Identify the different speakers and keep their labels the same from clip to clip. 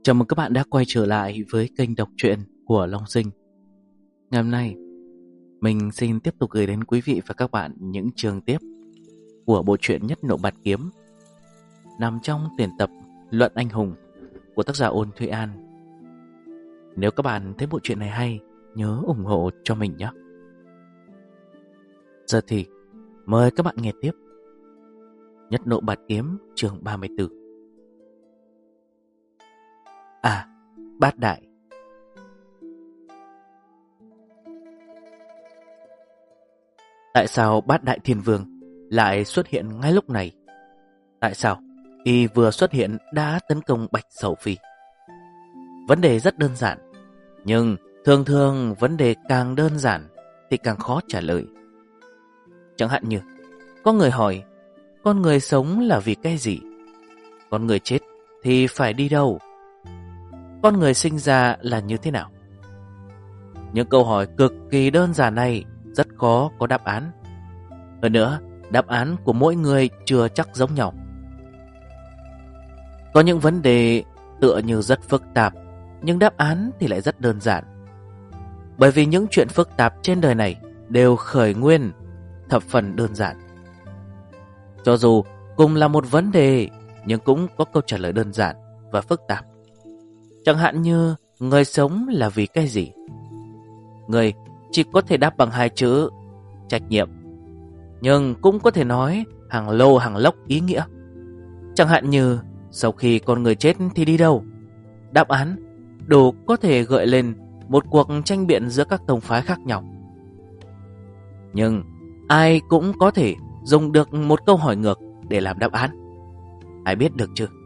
Speaker 1: Chào mừng các bạn đã quay trở lại với kênh đọc truyện của Long Sinh. Ngày hôm nay, mình xin tiếp tục gửi đến quý vị và các bạn những chương tiếp của bộ truyện Nhất Nộ Bạt Kiếm, nằm trong tuyển tập Luận Anh Hùng của tác giả Ôn Thuy An. Nếu các bạn thấy bộ truyện này hay, nhớ ủng hộ cho mình nhé. Giờ thì mời các bạn nghe tiếp Nhất Nộ Bạt Kiếm chương 34. Bát Đại. Tại sao Bát Đại Thiên Vương lại xuất hiện ngay lúc này? Tại sao y vừa xuất hiện đã tấn công Bạch Sầu Phi? Vấn đề rất đơn giản, nhưng thường thường vấn đề càng đơn giản thì càng khó trả lời. Chẳng hạn như có người hỏi, con người sống là vì cái gì? Con người chết thì phải đi đâu? Con người sinh ra là như thế nào? Những câu hỏi cực kỳ đơn giản này rất khó có đáp án. Hơn nữa, đáp án của mỗi người chưa chắc giống nhau. Có những vấn đề tựa như rất phức tạp, nhưng đáp án thì lại rất đơn giản. Bởi vì những chuyện phức tạp trên đời này đều khởi nguyên thập phần đơn giản. Cho dù cùng là một vấn đề, nhưng cũng có câu trả lời đơn giản và phức tạp. Chẳng hạn như người sống là vì cái gì? Người chỉ có thể đáp bằng hai chữ trách nhiệm, nhưng cũng có thể nói hàng lô hàng lốc ý nghĩa. Chẳng hạn như sau khi con người chết thì đi đâu? Đáp án đủ có thể gợi lên một cuộc tranh biện giữa các tông phái khác nhau. Nhưng ai cũng có thể dùng được một câu hỏi ngược để làm đáp án. Ai biết được chứ?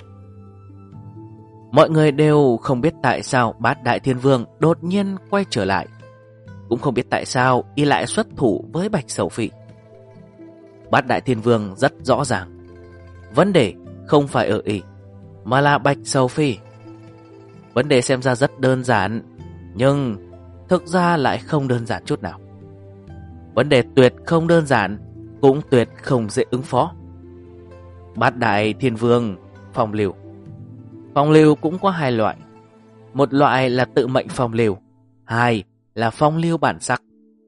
Speaker 1: Mọi người đều không biết tại sao Bát Đại Thiên Vương đột nhiên quay trở lại, cũng không biết tại sao y lại xuất thủ với Bạch Sầu Phi. Bát Đại Thiên Vương rất rõ ràng, vấn đề không phải ở y, mà là Bạch Sầu Phi. Vấn đề xem ra rất đơn giản, nhưng thực ra lại không đơn giản chút nào. Vấn đề tuyệt không đơn giản, cũng tuyệt không dễ ứng phó. Bát Đại Thiên Vương phong lưu. Phong lưu cũng có hai loại. Một loại là tự mệnh phong lưu, hai là phong lưu bản sắc.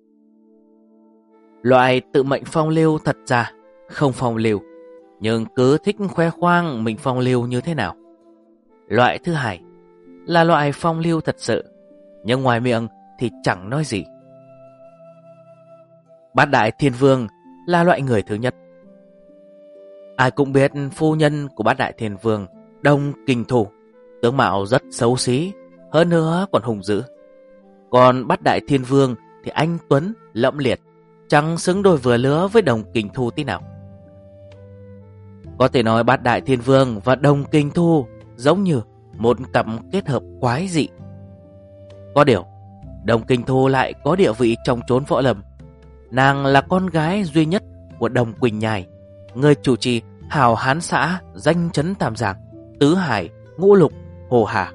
Speaker 1: Loại tự mệnh phong lưu thật ra không phong lưu, nhưng cứ thích khoe khoang mình phong lưu như thế nào. Loại thứ hai là loại phong lưu thật sự, nhưng ngoài miệng thì chẳng nói gì. Bát Đại Thiên Vương là loại người thứ nhất. Ai cũng biết phu nhân của Bát Đại Thiên Vương Đông Kinh Thu tướng mạo rất xấu xí, hơn nữa còn hung dữ. Còn Bát Đại Thiên Vương thì anh tuấn lẫm liệt, chẳng xứng đôi vừa lứa với Đông Kinh Thu tí nào. Có thể nói Bát Đại Thiên Vương và Đông Kinh Thu giống như một cặp kết hợp quái dị. Có điều, Đông Kinh Thu lại có địa vị trong chốn võ lâm. Nàng là con gái duy nhất của Đông Quỳnh Nhai, người chủ trì hào hán xã danh chấn Tam Giang, Tứ Hải, Ngũ Lục, Hồ Hà.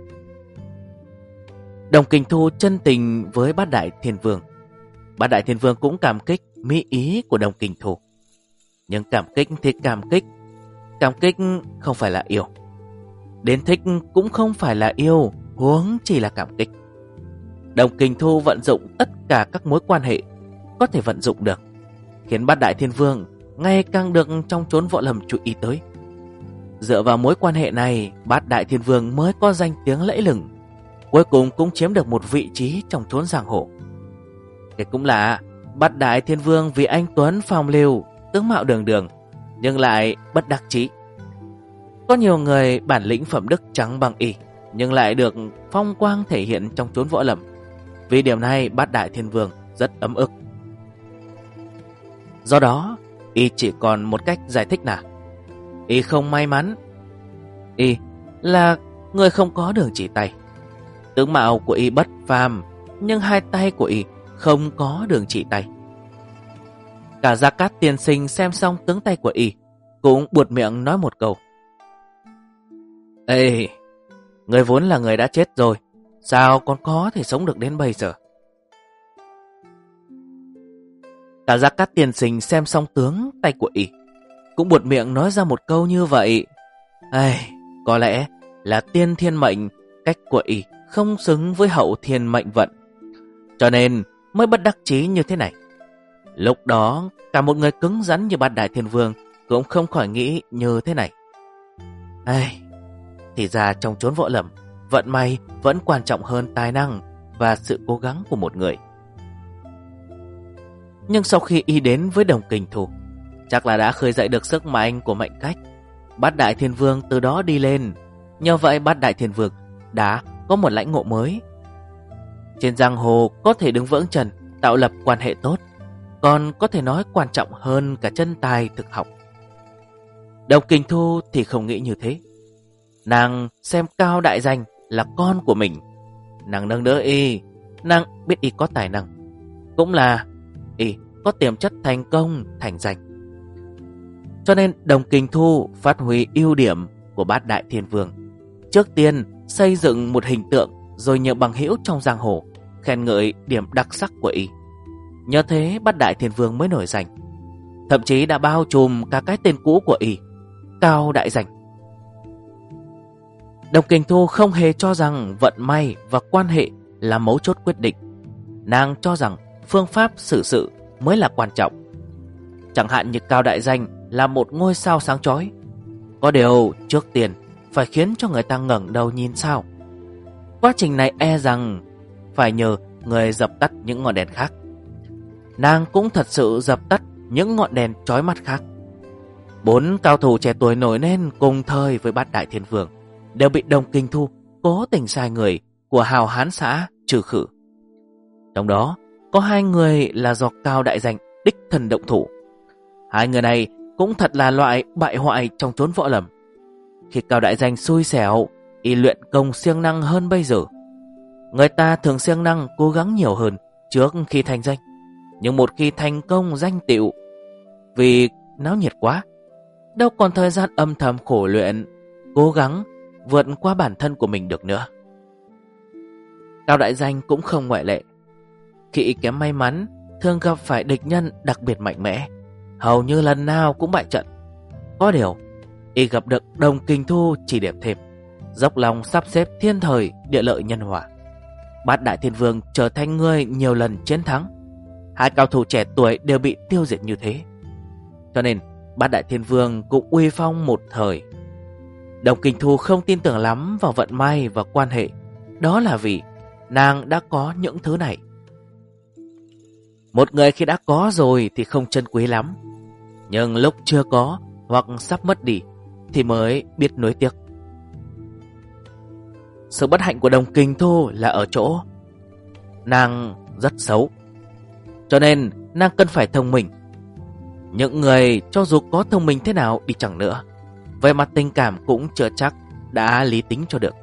Speaker 1: Đông Kinh Thu chân tình với Bát Đại Thiên Vương. Bát Đại Thiên Vương cũng cảm kích mỹ ý của Đông Kinh Thu. Nhưng cảm kích thì cảm kích không phải là yêu. Đến thích cũng không phải là yêu, huống chỉ là cảm kích. Đông Kinh Thu vận dụng tất cả các mối quan hệ có thể vận dụng được, khiến Bát Đại Thiên Vương ngày càng được trong chốn võ lâm chú ý tới. Dựa vào mối quan hệ này, Bát Đại Thiên Vương mới có danh tiếng lẫy lừng, cuối cùng cũng chiếm được một vị trí trong chốn giang hồ. Cái cũng là Bát Đại Thiên Vương vì anh tuấn phong lưu, tướng mạo đường đường, nhưng lại bất đắc chí. Có nhiều người bản lĩnh phẩm đức chẳng bằng y, nhưng lại được phong quang thể hiện trong chốn võ lâm. Vì điểm này Bát Đại Thiên Vương rất ấm ức. Do đó, y chỉ còn một cách giải thích là y không may mắn. Y là người không có đường chỉ tay. Tướng mạo của y bất phàm, nhưng hai tay của y không có đường chỉ tay. Cả Gia Cát tiên sinh xem xong tướng tay của y cũng buột miệng nói một câu: Ê, người vốn là người đã chết rồi, sao còn có thể sống được đến bây giờ? Cả Gia Cát tiên sinh xem xong tướng tay của y cũng buột miệng nói ra một câu như vậy: Có lẽ là tiên thiên mệnh, cách của y không xứng với hậu thiên mệnh vận, cho nên mới bất đắc chí như thế này. Lúc đó, cả một người cứng rắn như Bát Đại Thiên Vương cũng không khỏi nghĩ như thế này. Thì ra trong chốn võ lâm, vận may vẫn quan trọng hơn tài năng và sự cố gắng của một người. Nhưng sau khi y đến với Đồng Kình Thu, chắc là đã khơi dậy được sức mạnh của mệnh cách. Bát Đại Thiên Vương từ đó đi lên. Nhờ vậy Bát Đại Thiên Vương đã có một lãnh ngộ mới. Trên giang hồ có thể đứng vững chân, tạo lập quan hệ tốt, còn có thể nói quan trọng hơn cả chân tài thực học. Đồng Kình Thu thì không nghĩ như thế. Nàng xem Cao Đại Danh là con của mình. Nàng nâng đỡ y, nàng biết y có tài năng, cũng là y có tiềm chất thành công, thành danh. Cho nên Đồng Kình Thu phát huy ưu điểm của Bát Đại Thiên Vương. Trước tiên xây dựng một hình tượng, rồi nhờ bằng hữu trong giang hồ khen ngợi điểm đặc sắc của y. Nhờ thế Bát Đại Thiên Vương mới nổi danh, thậm chí đã bao trùm cả cái tên cũ của y, Cao Đại Danh. Đồng Kình Thu không hề cho rằng vận may và quan hệ là mấu chốt quyết định. Nàng cho rằng phương pháp xử sự mới là quan trọng. Chẳng hạn như Cao Đại Danh là một ngôi sao sáng chói, có điều trước tiên phải khiến cho người ta ngẩng đầu nhìn sao. Quá trình này e rằng phải nhờ người dập tắt những ngọn đèn khác. Nàng cũng thật sự dập tắt những ngọn đèn chói mắt khác. 4 cao thủ trẻ tuổi nổi lên cùng thời với Bát Đại Thiên Vương đều bị Đồng Kình Thu cố tình sai người của Hào Hán xã trừ khử. Trong đó có 2 người là do Cao Đại Danh đích thân động thủ. 2 người này cũng thật là loại bại hoại trong chốn võ lâm. Khi Cao Đại Danh xui xẻo, y luyện công siêng năng hơn bây giờ. Người ta thường siêng năng cố gắng nhiều hơn trước khi thành danh, nhưng một khi thành công danh tựu, vì náo nhiệt quá, đâu còn thời gian âm thầm khổ luyện, cố gắng vượt qua bản thân của mình được nữa. Cao Đại Danh cũng không ngoại lệ. Khi y kém may mắn, thường gặp phải địch nhân đặc biệt mạnh mẽ, hầu như lần nào cũng bại trận. Có điều, y gặp được Đồng Kình Thu chỉ điểm thêm, dốc lòng sắp xếp thiên thời địa lợi nhân hòa. Bát Đại Thiên Vương trở thành người nhiều lần chiến thắng. 2 cao thủ trẻ tuổi đều bị tiêu diệt như thế, cho nên Bát Đại Thiên Vương cũng uy phong một thời. Đồng Kình Thu không tin tưởng lắm vào vận may và quan hệ, đó là vì nàng đã có những thứ này. Một người khi đã có rồi thì không trân quý lắm, nhưng lúc chưa có hoặc sắp mất đi thì mới biết nuối tiếc. Sự bất hạnh của Đồng Kình Thu là ở chỗ nàng rất xấu, cho nên nàng cần phải thông minh. Những người cho dù có thông minh thế nào đi chăng nữa, về mặt tình cảm cũng chưa chắc đã lý tính cho được.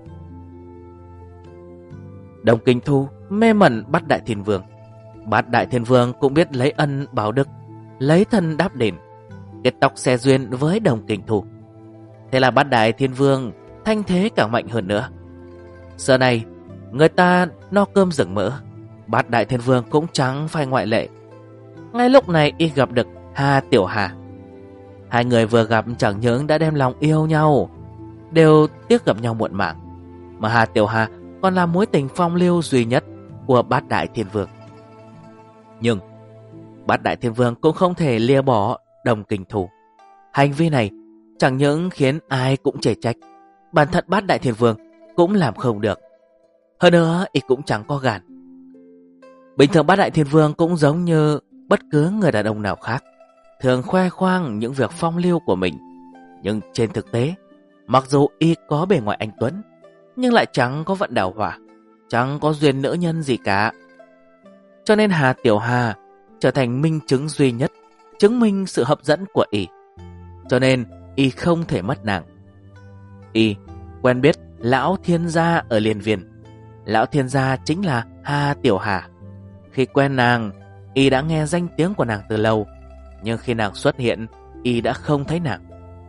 Speaker 1: Đồng Kình Thu mê mẩn Bát Đại Thiên Vương. Bát Đại Thiên Vương cũng biết lấy ân báo đức, lấy thân đáp đền, kết tóc xe duyên với Đồng Kình Thu. Thế là Bát Đại Thiên Vương thanh thế càng mạnh hơn nữa. Giờ này người ta no cơm rừng mỡ, Bát Đại Thiên Vương cũng chẳng phải ngoại lệ. Ngay lúc này y gặp được Hà Tiểu Hà. 2 người vừa gặp chẳng những đã đem lòng yêu nhau, đều tiếc gặp nhau muộn màng, mà Hà Tiểu Hà còn là mối tình phong lưu duy nhất của Bát Đại Thiên Vương. Nhưng Bát Đại Thiên Vương cũng không thể lìa bỏ Đồng Kình Thu. Hành vi này chẳng những khiến ai cũng chê trách, bản thân Bát Đại Thiên Vương cũng làm không được. Hơn nữa y cũng chẳng có gan. Bình thường Bát Đại Thiên Vương cũng giống như bất cứ người đàn ông nào khác, thường khoe khoang những việc phong lưu của mình. Nhưng trên thực tế, mặc dù y có bề ngoài anh tuấn, nhưng lại chẳng có vận đào hoa, chẳng có duyên nữ nhân gì cả. Cho nên Hà Tiểu Hà trở thành minh chứng duy nhất, chứng minh sự hấp dẫn của y. Cho nên y không thể mất nàng. Y quen biết Lão Thiên Gia ở Liên Viên. Lão Thiên Gia chính là Hà Tiểu Hà. Khi quen nàng, y đã nghe danh tiếng của nàng từ lâu, nhưng khi nàng xuất hiện, y đã không thấy nàng.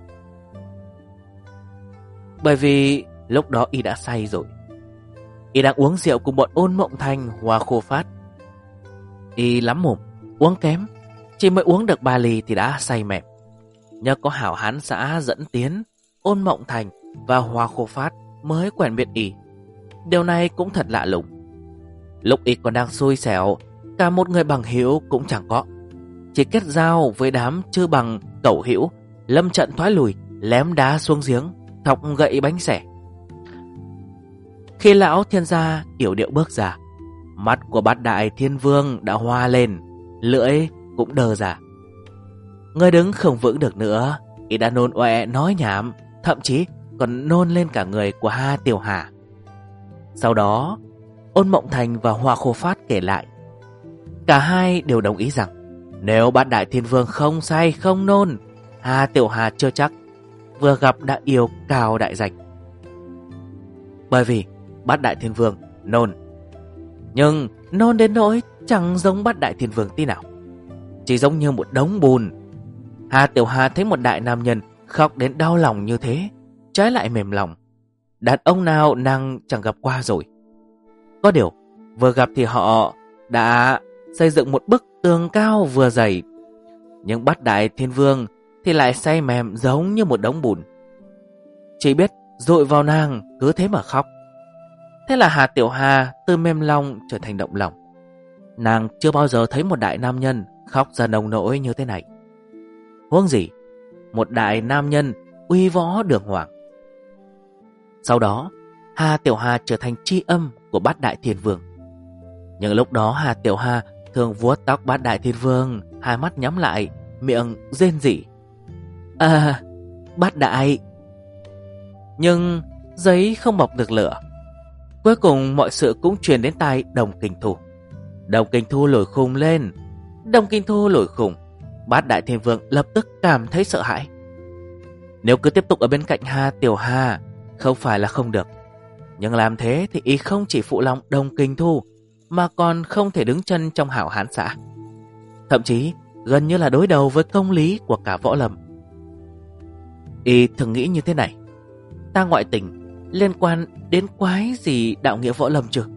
Speaker 1: Bởi vì lúc đó y đã say rồi. Y đang uống rượu cùng bọn Ôn Mộng Thành, Hoa Khô Phát. Y lắm mồm, uống kém, chỉ mới uống được 3 ly thì đã say mềm. Nhờ có Hảo Hán xã dẫn tiến, Ôn Mộng Thành và Hoa Khô Phát mới quen biết y. Điều này cũng thật lạ lùng. Lúc y còn đang xui xẻo, cả một người bằng hữu cũng chẳng có, chỉ kết giao với đám chư bằng cẩu hữu, lâm trận thoái lùi, lém đá xuống giếng, thọc gậy bánh xẻ. Khi lão thiên gia yểu điệu bước ra, mắt của Bát Đại Thiên Vương đã hoa lên, lưỡi cũng đờ ra. Người đứng không vững được nữa, y đã nôn ọe nói nhảm, thậm chí còn nôn lên cả người của Ha Tiểu Hà. Sau đó, Ôn Mộng Thành và Hoa Khô Phát kể lại. Cả hai đều đồng ý rằng nếu Bát Đại Thiên Vương không say không nôn, Ha Tiểu Hà chưa chắc vừa gặp đã yêu cao đại danh. Bởi vì Bát Đại Thiên Vương nôn, nhưng nôn đến nỗi chẳng giống Bát Đại Thiên Vương tí nào, chỉ giống như một đống bùn. Ha Tiểu Hà thấy một đại nam nhân khóc đến đau lòng như thế, trái lại mềm lòng. Đàn ông nào nàng chẳng gặp qua rồi. Có điều vừa gặp thì họ đã xây dựng một bức tường cao vừa dày, nhưng Bát Đại Thiên Vương thì lại say mềm giống như một đống bùn, chỉ biết dội vào nàng, cứ thế mà khóc. Thế là Hà Tiểu Hà từ mềm lòng trở thành động lòng. Nàng chưa bao giờ thấy một đại nam nhân khóc ra nồng nỗi như thế này. Huống gì một đại nam nhân uy võ đường hoàng. Sau đó Hà Tiểu Hà trở thành tri âm của Bát Đại Thiên Vương. Nhưng lúc đó Hà Tiểu Hà thường vuốt tóc Bát Đại Thiên Vương, hai mắt nhắm lại, miệng rên rỉ. À, Bát Đại. Nhưng giấy không bọc được lửa. Cuối cùng mọi sự cũng truyền đến tai Đồng Kình Thu. Đồng Kình Thu nổi khùng lên. Đồng Kình Thu nổi khùng, Bát Đại Thiên Vương lập tức cảm thấy sợ hãi. Nếu cứ tiếp tục ở bên cạnh Hà Tiểu Hà không phải là không được, nhưng làm thế thì y không chỉ phụ lòng Đồng Kình Thu, mà còn không thể đứng chân trong hảo hán xã, thậm chí gần như là đối đầu với công lý của cả võ lâm. Y thường nghĩ như thế này: ta ngoại tình liên quan đến quái gì đạo nghĩa võ lâm chứ?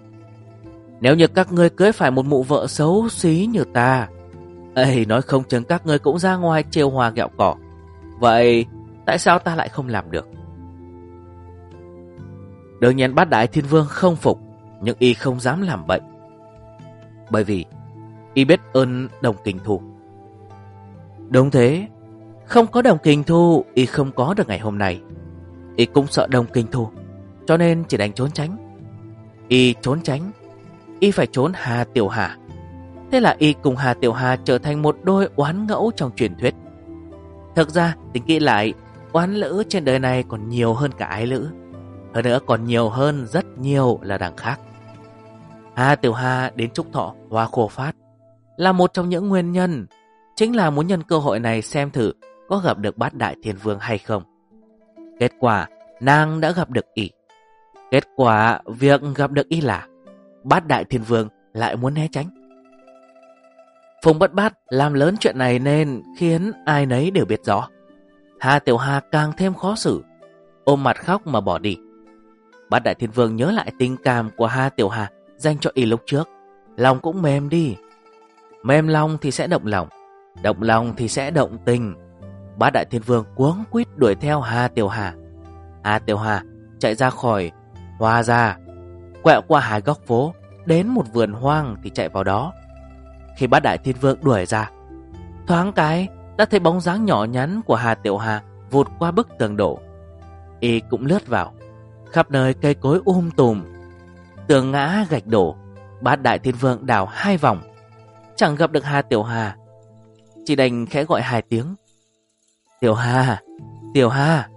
Speaker 1: Nếu như các ngươi cưới phải một mụ vợ xấu xí như ta, nói không chừng các ngươi cũng ra ngoài trêu hoa ghẹo cỏ. Vậy tại sao ta lại không làm được? Đương nhiên Bát Đại Thiên Vương không phục, nhưng y không dám làm bậy, bởi vì y biết ơn Đồng Kình Thu. Đúng thế, không có Đồng Kình Thu, y không có được ngày hôm nay. Y cũng sợ Đồng Kình Thu, cho nên chỉ đành trốn tránh. Y trốn tránh, y phải trốn Hà Tiểu Hà. Thế là y cùng Hà Tiểu Hà trở thành một đôi oán ngẫu trong truyền thuyết. Thực ra tính kỹ lại, oán lữ trên đời này còn nhiều hơn cả ái lữ. Hơn nữa còn nhiều hơn rất nhiều là đằng khác. Hà Tiểu Hà đến chúc thọ Hoa Khô Phát là một trong những nguyên nhân, chính là muốn nhân cơ hội này xem thử có gặp được Bát Đại Thiên Vương hay không. Kết quả nàng đã gặp được y. Kết quả việc gặp được y là Bát Đại Thiên Vương lại muốn né tránh. Phùng Bất Bát làm lớn chuyện này nên khiến ai nấy đều biết rõ. Hà Tiểu Hà càng thêm khó xử, ôm mặt khóc mà bỏ đi. Bát Đại Thiên Vương nhớ lại tình cảm của Hà Tiểu Hà dành cho y lúc trước, lòng cũng mềm đi. Mềm lòng thì sẽ động lòng thì sẽ động tình. Bát Đại Thiên Vương cuống quýt đuổi theo Hà Tiểu Hà. Hà Tiểu Hà chạy ra khỏi Hoa gia, quẹo qua hai góc phố, đến một vườn hoang thì chạy vào đó. Khi Bát Đại Thiên Vương đuổi ra, thoáng cái đã thấy bóng dáng nhỏ nhắn của Hà Tiểu Hà vụt qua bức tường đổ. Y cũng lướt vào. Khắp nơi cây cối tùm, tường ngã gạch đổ. Bát Đại Thiên Vương đảo hai vòng, chẳng gặp được Hà Tiểu Hà, chỉ đành khẽ gọi hai tiếng: Tiểu Hà, Tiểu Hà.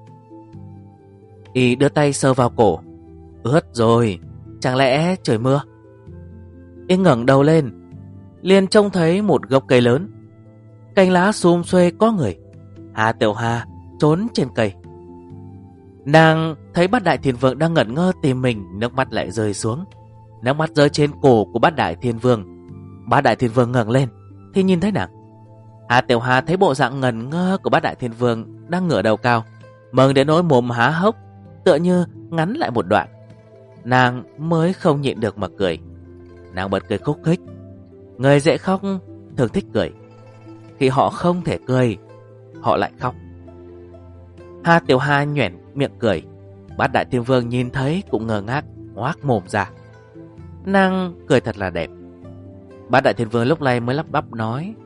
Speaker 1: Y đưa tay sờ vào cổ, ướt rồi, chẳng lẽ trời mưa? Y ngẩng đầu lên, liền trông thấy một gốc cây lớn, cành lá xum xuê có người. Hà Tiểu Hà trốn trên cây. Nàng thấy Bát Đại Thiên Vương đang ngẩn ngơ tìm mình, nước mắt lại rơi xuống. Nước mắt rơi trên cổ của Bát Đại Thiên Vương. Bát Đại Thiên Vương ngẩng lên thì nhìn thấy nàng. Hà Tiểu Hà thấy bộ dạng ngẩn ngơ của Bát Đại Thiên Vương đang ngửa đầu cao, mừng đến nỗi mồm há hốc, tựa như ngắn lại một đoạn. Nàng mới không nhịn được mà cười. Nàng bật cười khúc khích. Người dễ khóc thường thích cười, khi họ không thể cười, họ lại khóc. Hà Tiểu Hà nhoẻn miệng cười. Bát Đại Thiên Vương nhìn thấy cũng ngơ ngác, ngoác mồm ra. Nàng cười thật là đẹp. Bát Đại Thiên Vương lúc này mới lắp bắp nói: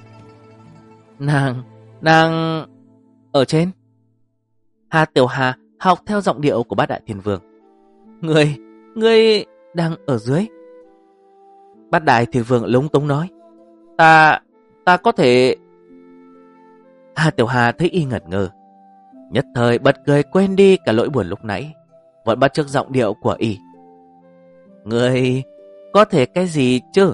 Speaker 1: Nàng ở trên. Hà Tiểu Hà học theo giọng điệu của Bát Đại Thiên Vương: Ngươi đang ở dưới. Bát Đại Thiên Vương lúng túng nói: Ta có thể. Hà Tiểu Hà thấy y ngẩn ngơ, nhất thời bật cười quên đi cả lỗi buồn lúc nãy, vẫn bắt chước giọng điệu của y: Ngươi có thể cái gì chứ?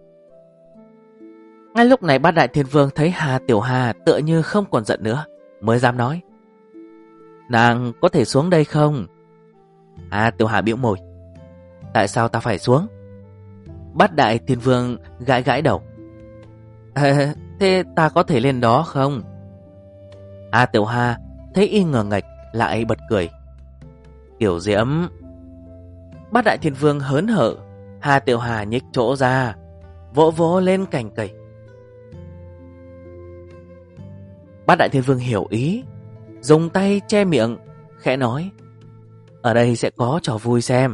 Speaker 1: Ngay lúc này Bát Đại Thiên Vương thấy Hà Tiểu Hà tựa như không còn giận nữa, mới dám nói: Nàng có thể xuống đây không? Hà Tiểu Hà bĩu môi: Tại sao ta phải xuống? Bát Đại Thiên Vương gãi gãi đầu: Thế ta có thể lên đó không? Hà Tiểu Hà thấy y ngờ ngạch lại bật cười: Kiểu diễm. Bát Đại Thiên Vương hớn hở. Hà Tiểu Hà nhích chỗ ra, vỗ vỗ lên cành cây. Bát Đại Thiên Vương hiểu ý, dùng tay che miệng, khẽ nói: Ở đây sẽ có trò vui xem.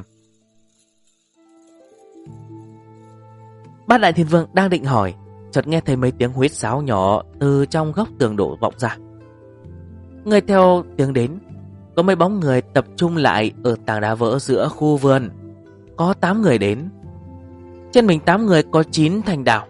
Speaker 1: Bát Đại Thiên Vương đang định hỏi, chợt nghe thấy mấy tiếng huýt sáo nhỏ từ trong góc tường đổ vọng ra. Người theo tiếng đến, có mấy bóng người tập trung lại ở tảng đá vỡ giữa khu vườn. Có 8 người đến. Trên mình 8 người có 9 thanh đao.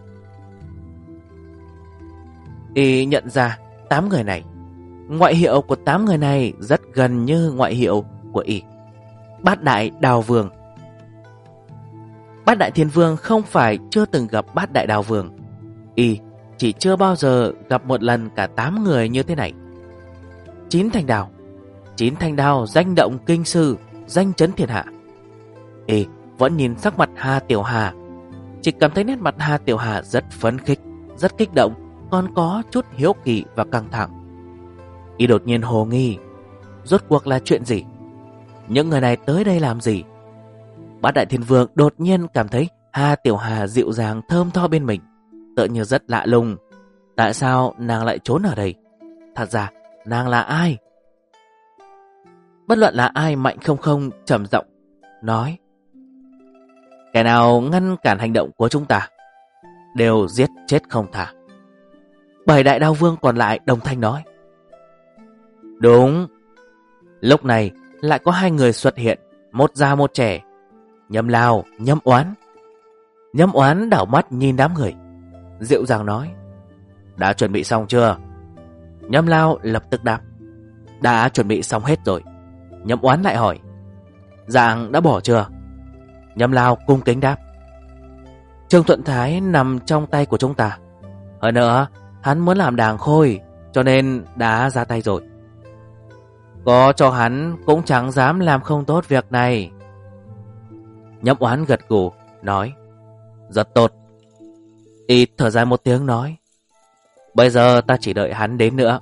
Speaker 1: Y nhận ra 8 người này, ngoại hiệu của 8 người này rất gần như ngoại hiệu của y: Bát Đại Đao Vương. Bát Đại Thiên Vương không phải chưa từng gặp Bát Đại Đao Vương, y chỉ chưa bao giờ gặp một lần cả 8 người như thế này. 9 thanh đao danh động kinh sư, danh chấn thiên hạ. Y vẫn nhìn sắc mặt Hà Tiểu Hà, chỉ cảm thấy nét mặt Hà Tiểu Hà rất phấn khích, rất kích động, còn có chút hiếu kỳ và căng thẳng. Y đột nhiên hồ nghi, rốt cuộc là chuyện gì? Những người này tới đây làm gì? Bát Đại Thiên Vương đột nhiên cảm thấy Hà Tiểu Hà dịu dàng thơm tho bên mình, tựa như rất lạ lùng. Tại sao nàng lại trốn ở đây? Thật ra nàng là ai? Bất luận là ai, Mạnh Không Không trầm giọng nói: Kẻ nào ngăn cản hành động của chúng ta đều giết chết không tha. 7 đại đao vương còn lại đồng thanh nói: Đúng. Lúc này lại có 2 người xuất hiện, một già một trẻ: Nhâm Lao, Nhâm Oán. Nhâm Oán đảo mắt nhìn đám người, dịu dàng nói: Đã chuẩn bị xong chưa? Nhâm Lao lập tức đáp: Đã chuẩn bị xong hết rồi. Nhâm Oán lại hỏi: Dạng đã bỏ chưa? Nhâm Lao cung kính đáp: Trương Thuận Thái nằm trong tay của chúng ta. Hơn nữa, hắn muốn làm đàng khôi, cho nên đã ra tay rồi. Có cho hắn cũng chẳng dám làm không tốt việc này. Nhâm Oán gật gù nói: Rất tốt. Y thở dài một tiếng nói: Bây giờ ta chỉ đợi hắn đến nữa.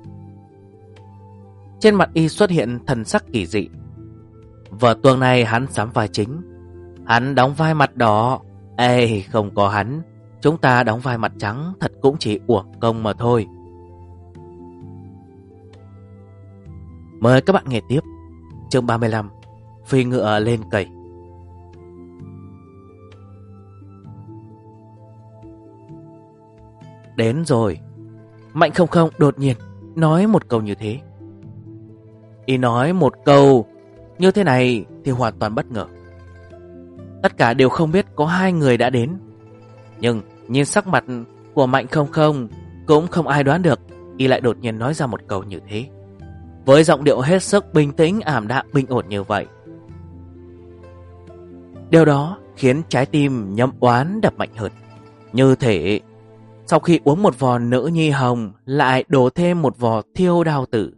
Speaker 1: Trên mặt y xuất hiện thần sắc kỳ dị. Vở tuồng này hắn sắm vai chính, hắn đóng vai mặt đỏ. Ê, không có hắn, chúng ta đóng vai mặt trắng thật cũng chỉ uổng công mà thôi. Mời các bạn nghe tiếp chương 35: Phi ngựa lên cây. Đến rồi. Mạnh Không Không đột nhiên nói một câu như thế. Y nói một câu như thế này thì hoàn toàn bất ngờ. Tất cả đều không biết có 2 người đã đến. Nhưng nhìn sắc mặt của Mạnh Không Không, cũng không ai đoán được y lại đột nhiên nói ra một câu như thế, với giọng điệu hết sức bình tĩnh, ảm đạm, bình ổn như vậy. Điều đó khiến trái tim Nhâm Oán đập mạnh hơn, như thể sau khi uống một vò nữ nhi hồng lại đổ thêm một vò thiêu đao tử.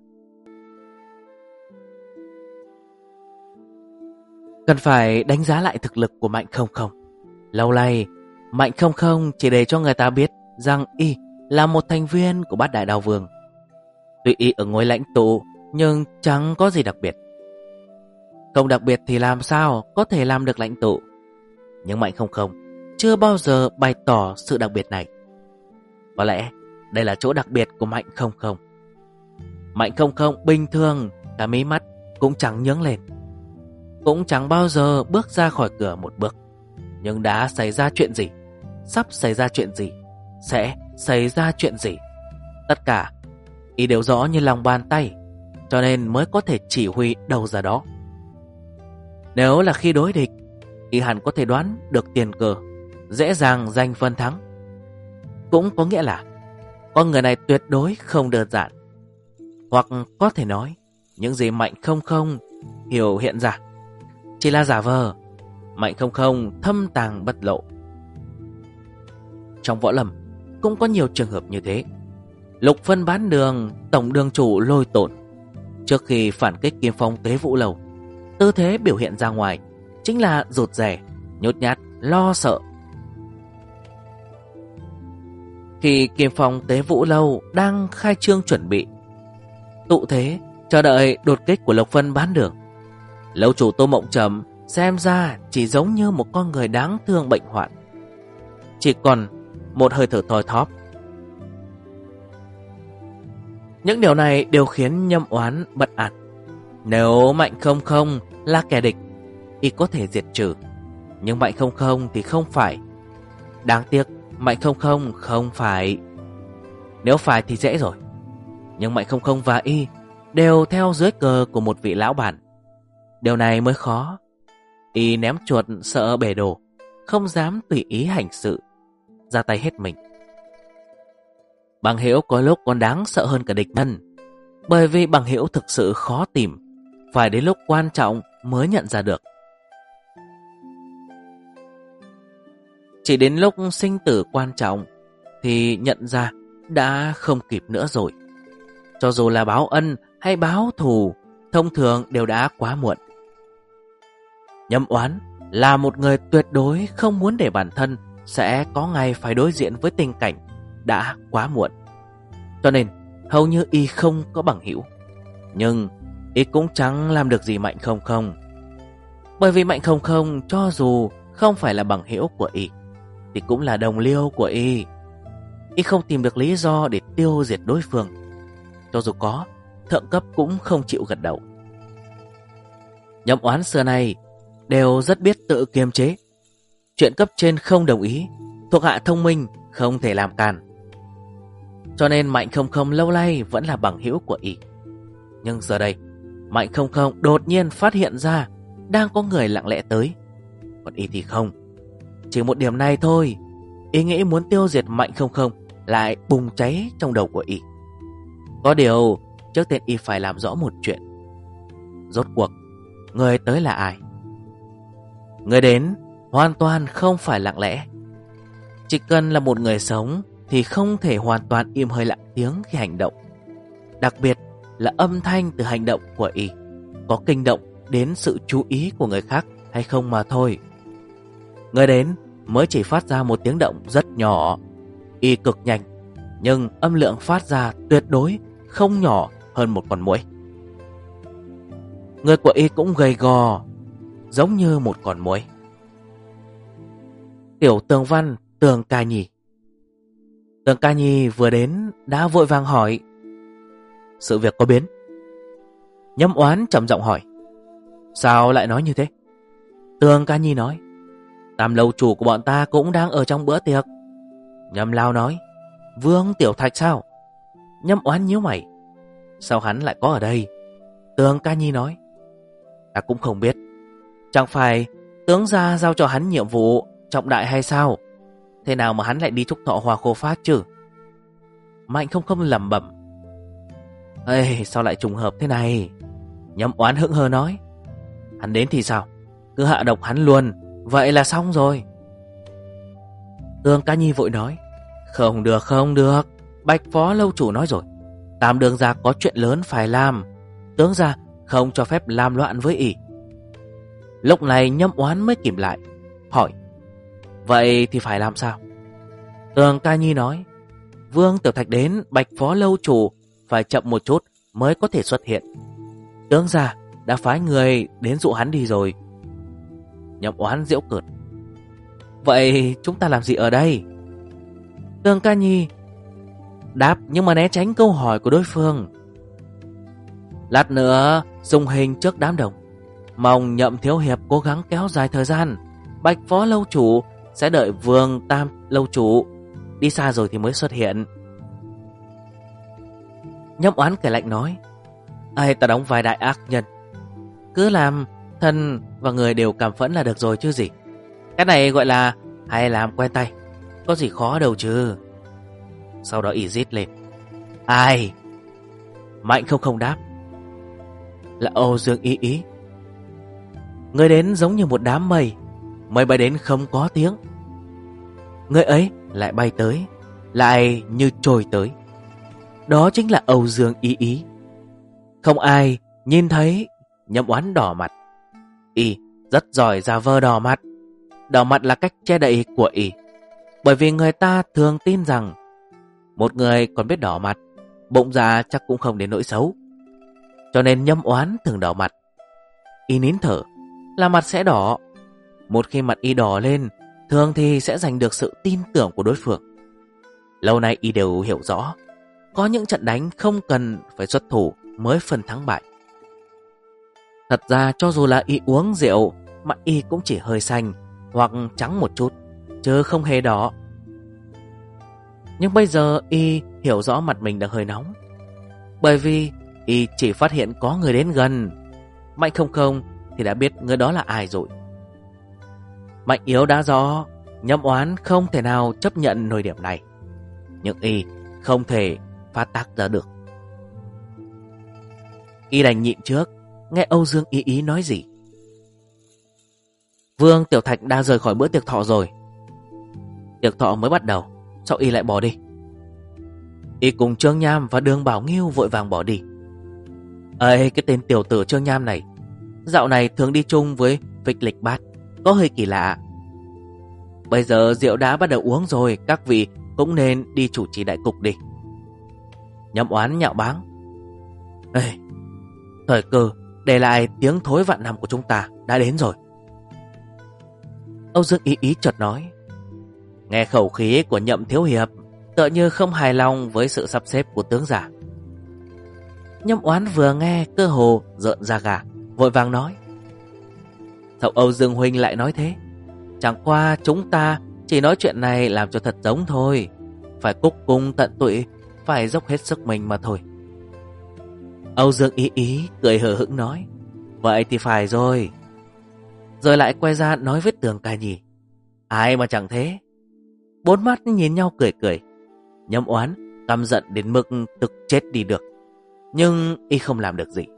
Speaker 1: Cần phải đánh giá lại thực lực của Mạnh Không Không. Lâu nay Mạnh Không Không chỉ để cho người ta biết rằng y là một thành viên của Bát Đại Đao Vương. Tuy y ở ngôi lãnh tụ nhưng chẳng có gì đặc biệt. Không đặc biệt thì làm sao có thể làm được lãnh tụ. Nhưng Mạnh Không Không chưa bao giờ bày tỏ sự đặc biệt này. Có lẽ đây là chỗ đặc biệt của Mạnh Không Không. Mạnh Không Không bình thường Cả mí mắt cũng chẳng nhướng lên, cũng chẳng bao giờ bước ra khỏi cửa một bước. Nhưng đã xảy ra chuyện gì, sắp xảy ra chuyện gì, sẽ xảy ra chuyện gì, tất cả y đều rõ như lòng bàn tay, cho nên mới có thể chỉ huy đâu ra đó. Nếu là khi đối địch, y hẳn có thể đoán được tiền cờ, dễ dàng giành phần thắng. Cũng có nghĩa là con người này tuyệt đối không đơn giản. Hoặc có thể nói, những gì Mạnh Không Không hiểu hiện ra chỉ là giả vờ. Mạnh Không Không thâm tàng bất lộ. Trong võ lâm cũng có nhiều trường hợp như thế. Lục Phân Bán Đường, tổng đường chủ Lôi Tổn, trước khi phản kích Kiếm Phong Tế Vũ Lâu, tư thế biểu hiện ra ngoài chính là rụt rè, nhút nhát, lo sợ. Khi Kiếm Phong Tế Vũ Lâu đang khai trương chuẩn bị tụ thế chờ đợi đột kích của Lục Phân Bán Đường, lâu chủ Tô Mộng Trầm xem ra chỉ giống như một con người đáng thương bệnh hoạn, chỉ còn một hơi thở thoi thóp. Những điều này đều khiến Nhâm Oán bất an. Nếu Mạnh Không Không là kẻ địch, y có thể diệt trừ, nhưng Mạnh Không Không thì không phải. Đáng tiếc Mạnh Không Không không phải. Nếu phải thì dễ rồi, nhưng Mạnh Không Không và y đều theo dưới cờ của một vị lão bản. Điều này mới khó. Y ném chuột sợ bể đồ, không dám tùy ý hành sự, ra tay hết mình. Bằng hữu có lúc còn đáng sợ hơn cả địch nhân, bởi vì bằng hữu thực sự khó tìm, phải đến lúc quan trọng mới nhận ra được. Chỉ đến lúc sinh tử quan trọng thì nhận ra đã không kịp nữa rồi. Cho dù là báo ân hay báo thù, thông thường đều đã quá muộn. Nhâm Oán là một người tuyệt đối không muốn để bản thân sẽ có ngày phải đối diện với tình cảnh đã quá muộn. Cho nên hầu như y không có bằng hữu. Nhưng y cũng chẳng làm được gì Mạnh Không Không. Bởi vì Mạnh Không Không cho dù không phải là bằng hữu của y thì cũng là đồng liêu của y. Y không tìm được lý do để tiêu diệt đối phương. Cho dù có, thượng cấp cũng không chịu gật đầu. Nhâm Oán xưa nay đều rất biết tự kiềm chế. Chuyện cấp trên không đồng ý, thuộc hạ thông minh không thể làm càn. Cho nên Mạnh Không Không lâu nay vẫn là bằng hữu của y. Nhưng giờ đây Mạnh Không Không đột nhiên phát hiện ra đang có người lặng lẽ tới, còn y thì không. Chỉ một điểm này thôi, ý nghĩ muốn tiêu diệt Mạnh Không Không lại bùng cháy trong đầu của y. Có điều trước tiên y phải làm rõ một chuyện. Rốt cuộc người tới là ai? Người đến hoàn toàn không phải lặng lẽ. Chỉ cần là một người sống thì không thể hoàn toàn im hơi lặng tiếng khi hành động. Đặc biệt là âm thanh từ hành động của y có kinh động đến sự chú ý của người khác hay không mà thôi. Người đến mới chỉ phát ra một tiếng động rất nhỏ, y cực nhanh, nhưng âm lượng phát ra tuyệt đối không nhỏ hơn một con muỗi. Người của y cũng gầy gò, giống như một con muỗi. Tiểu Tường Văn, Tường Ca Nhi. Tường Ca Nhi vừa đến đã vội vàng hỏi: sự việc có biến? Nhâm Oán trầm giọng hỏi: sao lại nói như thế? Tường Ca Nhi nói: Tam lâu chủ của bọn ta cũng đang ở trong bữa tiệc. Nhâm Lao nói: Vương Tiểu Thạch sao? Nhâm Oán nhíu mày: sao hắn lại có ở đây? Tường Ca Nhi nói: ta cũng không biết. Chẳng phải tướng gia giao cho hắn nhiệm vụ trọng đại hay sao? Thế nào mà hắn lại đi chúc thọ Hoa Khô Phát chứ? Mạnh Không Không lẩm bẩm: ê, sao lại trùng hợp thế này? Nhâm Oán hững hờ nói: hắn đến thì sao? Cứ hạ độc hắn luôn, vậy là xong rồi. Tường Ca Nhi vội nói: không được, không được. Bạch phó lâu chủ nói rồi, Tam đường gia có chuyện lớn phải làm. Tướng gia không cho phép làm loạn với ỷ. Lúc này Nhâm Oán mới kìm lại, hỏi: vậy thì phải làm sao? Tường Ca Nhi nói: Vương Tiểu Thạch đến, Bạch phó lâu chủ phải chậm một chút mới có thể xuất hiện. Tướng gia đã phái người đến dụ hắn đi rồi. Nhâm Oán giễu cợt: vậy chúng ta làm gì ở đây? Tường Ca Nhi đáp nhưng mà né tránh câu hỏi của đối phương: lát nữa xung hình trước đám đông. Mong Nhậm thiếu hiệp cố gắng kéo dài thời gian. Bạch phó lâu chủ sẽ đợi Vương Tam lâu chủ đi xa rồi thì mới xuất hiện. Nhậm Oán cười lạnh nói: ai, ta đóng vai đại ác nhân, cứ làm thân và người đều cảm phẫn là được rồi chứ gì. Cái này gọi là hay làm quen tay, có gì khó đâu chứ. Sau đó y rít lên: ai? Mạnh không không đáp: là Âu Dương Ý Ý. Người đến giống như một đám mây, mây bay đến không có tiếng. Người ấy lại bay tới, lại như trôi tới. Đó chính là Âu Dương Ý Ý. Không ai nhìn thấy Nhậm Oán đỏ mặt. Y rất giỏi giả vờ đỏ mặt. Đỏ mặt là cách che đậy của Y. Bởi vì người ta thường tin rằng một người còn biết đỏ mặt, bụng dạ chắc cũng không đến nỗi xấu. Cho nên Nhậm Oán thường đỏ mặt. Y nín thở là mặt sẽ đỏ. Một khi mặt Y đỏ lên, thường thì sẽ giành được sự tin tưởng của đối phương. Lâu nay Y đều hiểu rõ, có những trận đánh không cần phải xuất thủ mới phân thắng bại. Thật ra cho dù là Y uống rượu, mặt Y cũng chỉ hơi xanh hoặc trắng một chút, chứ không hề đỏ. Nhưng bây giờ Y hiểu rõ mặt mình đang hơi nóng, bởi vì Y chỉ phát hiện có người đến gần. Mạnh không không thì đã biết người đó là ai rồi. Mạnh yếu đã rõ, Nhậm Oán không thể nào chấp nhận nổi điểm này, nhưng Y không thể phát tác ra được. Y đành nhịn trước, nghe Âu Dương Ý Ý nói gì. Vương Tiểu Thạch đã rời khỏi bữa tiệc thọ rồi. Tiệc thọ mới bắt đầu, sao Y lại bỏ đi? Y cùng Trương Nham và Đường Bảo Nghiêu vội vàng bỏ đi. Ê, cái tên tiểu tử Trương Nham này, dạo này thường đi chung với Vịch Lịch Bát, có hơi kỳ lạ. Bây giờ rượu đã bắt đầu uống rồi, các vị cũng nên đi chủ trì đại cục đi. Nhậm Oán nhạo báng: ê, thời cơ để lại tiếng thối vạn năm của chúng ta đã đến rồi. Âu Dương Ý Ý chợt nói: nghe khẩu khí của Nhậm thiếu hiệp tựa như không hài lòng với sự sắp xếp của tướng giả. Nhậm Oán vừa nghe cơ hồ rợn da gà, vội vàng nói: sao Âu Dương huynh lại nói thế? Chẳng qua chúng ta chỉ nói chuyện này làm cho thật giống thôi, phải cúc cung tận tụy, phải dốc hết sức mình mà thôi. Âu Dương Ý Ý cười hờ hững nói: vậy thì phải rồi. Rồi lại quay ra nói với Tường Ca Nhi: ai mà chẳng thế. Bốn mắt nhìn nhau cười cười. Nhậm Oán căm giận đến mức tức chết đi được, nhưng Y không làm được gì.